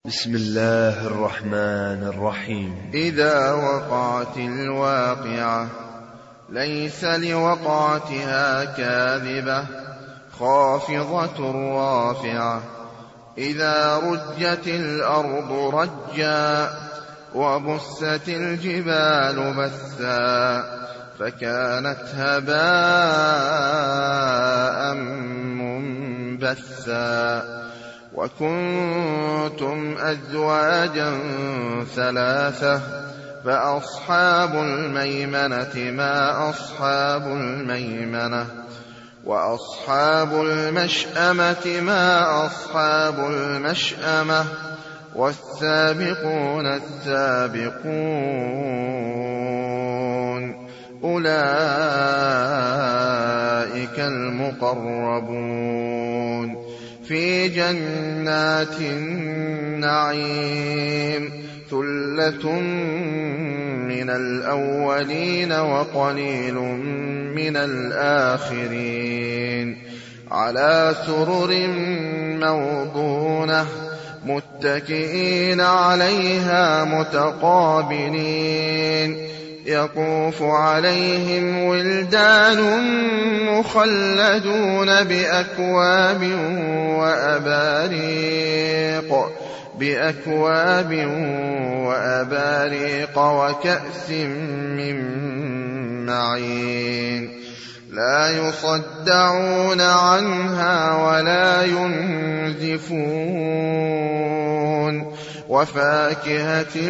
بسم الله الرحمن الرحيم. إذا وقعت الواقعة ليس لوقعتها كاذبة خافضة رافعة إذا رجت الأرض رجا وبست الجبال بثا فكانت هباء منبثا وكنتم أزواجا ثلاثة فأصحاب الميمنة ما أصحاب الميمنة وأصحاب المشأمة ما أصحاب المشأمة والسابقون السابقون أولئك المقربون في جنات النعيم ثلة من الأولين وقليل من الآخرين على سرر موضونة متكئين عليها متقابلين يطوف عليهم ولدان مخلدون بأكواب وأباريق وكأس من معين لا يصدعون عنها ولا ينزفون وفاكهة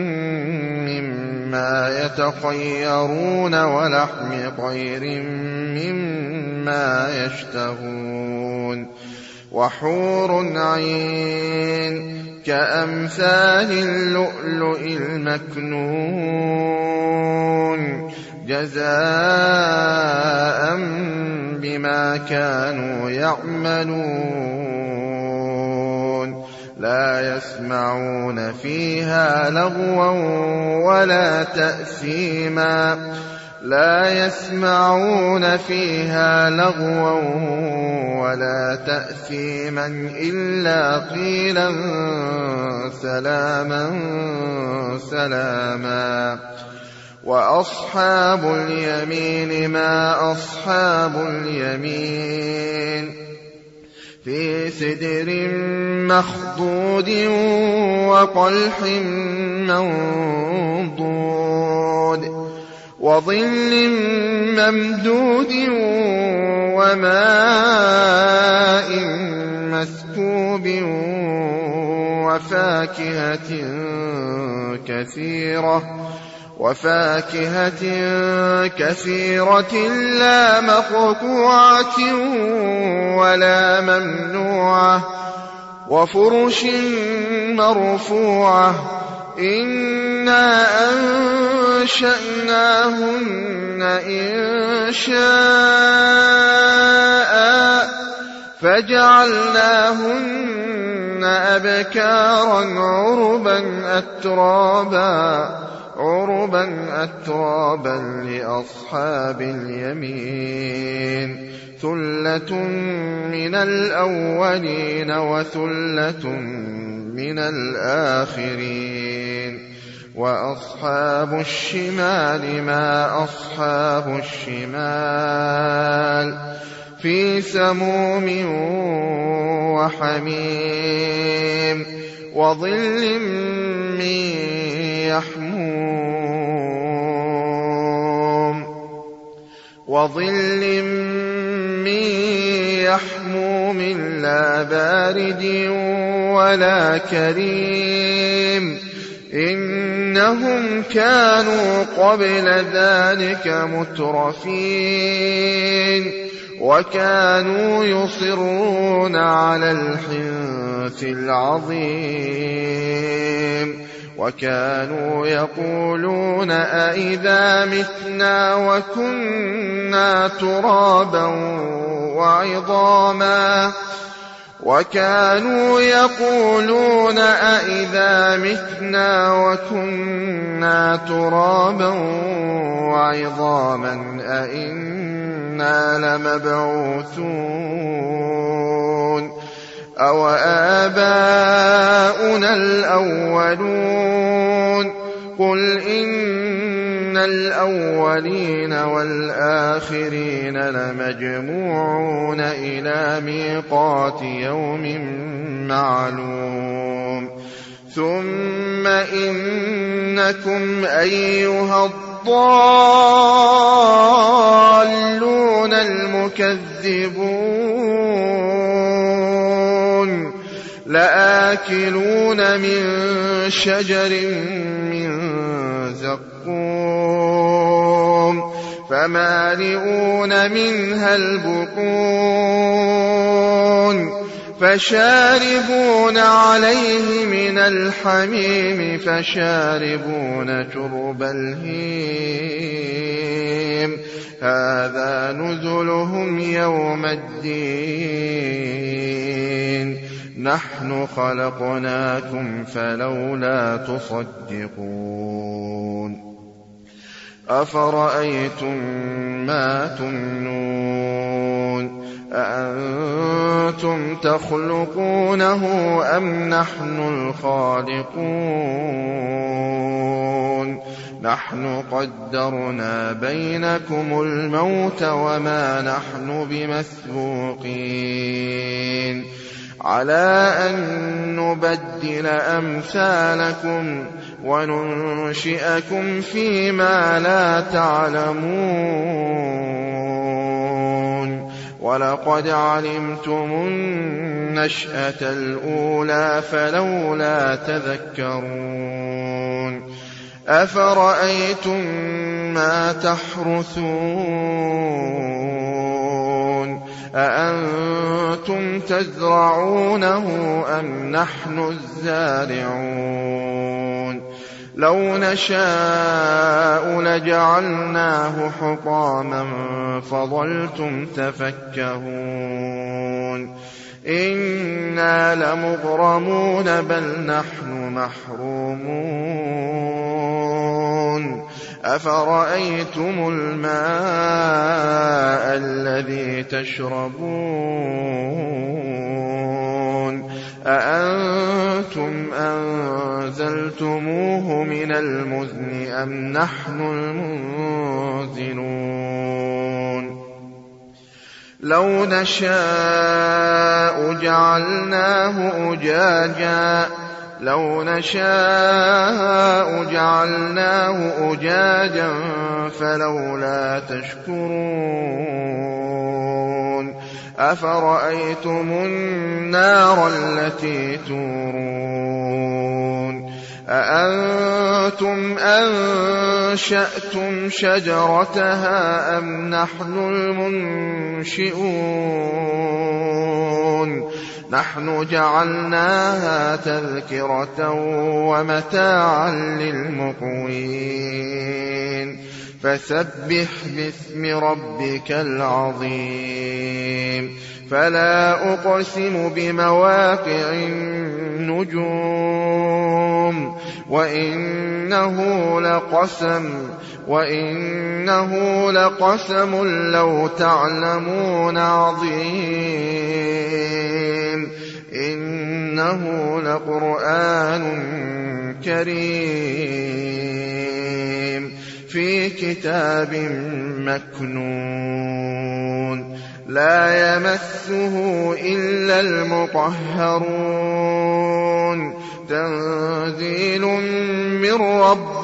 مما يتخيرون ولحم طير مما يشتهون وحور عين كأمثال اللؤلؤ المكنون جزاء بما كانوا يعملون لا يسمعون فيها لغوا ولا تأثيما إلا قيلا سلاما وأصحاب اليمين ما أصحاب اليمين في سدر مخضود وطلح منضود وظل ممدود وماء مسكوب وفاكهة كثيرة لا مقطوعة ولا ممنوعة وفرش مرفوعة إنا أنشأناهن إنشاء فجعلناهن أبكارا عربا أترابا لأصحاب اليمين ثلة من الأولين وثلة من الآخرين وأصحاب الشمال ما أصحاب الشمال في سموم وحميم وظل من يحموم لا بارد ولا كريم إنهم كانوا قبل ذلك مترفين وكانوا يصرون على الحنث العظيم وكانوا يقولون أئذا متنا وكنا ترابا وعظاما أئنا لمبعوثون أَوَآبَاؤُنَا آباؤنا الأولون قل إن الأولين والآخرين لمجموعون إلى ميقات يوم معلوم ثم إنكم أيها الضالون المكذبون لآكلون من شجر من زقوم فمالئون منها البطون فشاربون عليه من الحميم فشاربون شرب الهيم هذا نزلهم يوم الدين نحن خلقناكم فلولا تصدقون أفرأيتم ما تمنون أأنتم تخلقونه أم نحن الخالقون نحن قدرنا بينكم الموت وما نحن بمسبوقين على أن نبدل أمثالكم وننشئكم فيما لا تعلمون ولقد علمتم النشأة الأولى فلولا تذكرون أفرأيتم ما تحرثون أأنتم تزرعونه أم نحن الزارعون لو نشاء لجعلناه حطاما فظلتم تفكهون إنا لمغرمون بل نحن محرومون أفرأيتم الماء الذي تشربون أأنتم أنزلتموه من المزن أم نحن المنزلون لو نشاء جعلناه أجاجا فلولا تشكرون أفرأيتم النار التي تورون أأنتم أنشأتم شجرتها أم نحن المنشئون نحن جعلناها تذكرة ومتاعا للمقوين فسبح باسم ربك العظيم فلا أقسم بمواقع النجوم وإنه لقسم لو تعلمون عظيم إنه لقرآن كريم في كتاب مكنون لا يمسه إلا المطهرون تنزيل من رب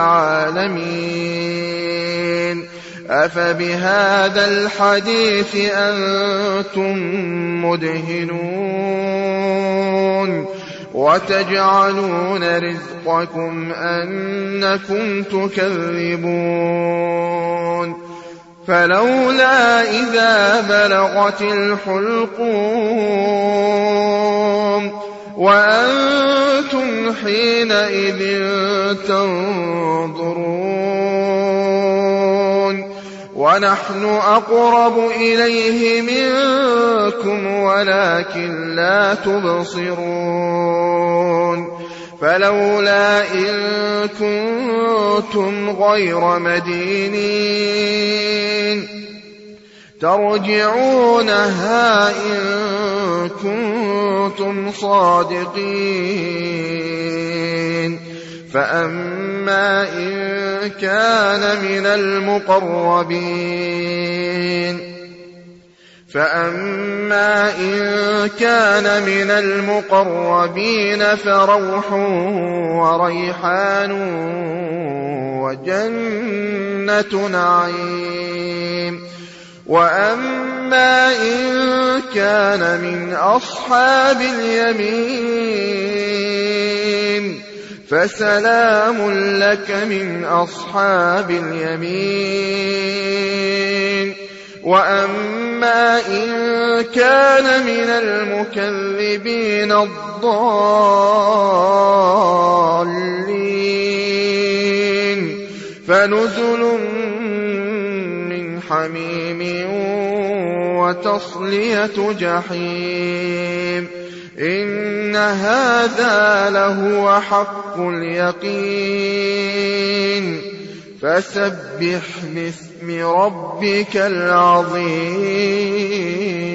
العالمين أفبهذا الحديث أنتم مدهنون وتجعلون رزقكم أنكم تكذبون فلولا إذا بلغت الحلقوم وأنتم حينئذ تنظرون ونحن أقرب إليه منكم ولكن لا تبصرون فلولا إن كنتم غير مدينين ترجعونها إن كنتم كنتم صادقين فأما إن كان من المقربين فروح وريحان وجنة نعيم وأما إن كان من أصحاب اليمين فسلام لك من أصحاب اليمين وأما إن كان من المكذبين الضالين فنزل من حميم وتصلية جحيم إن هذا لهو حق اليقين فسبح باسم ربك العظيم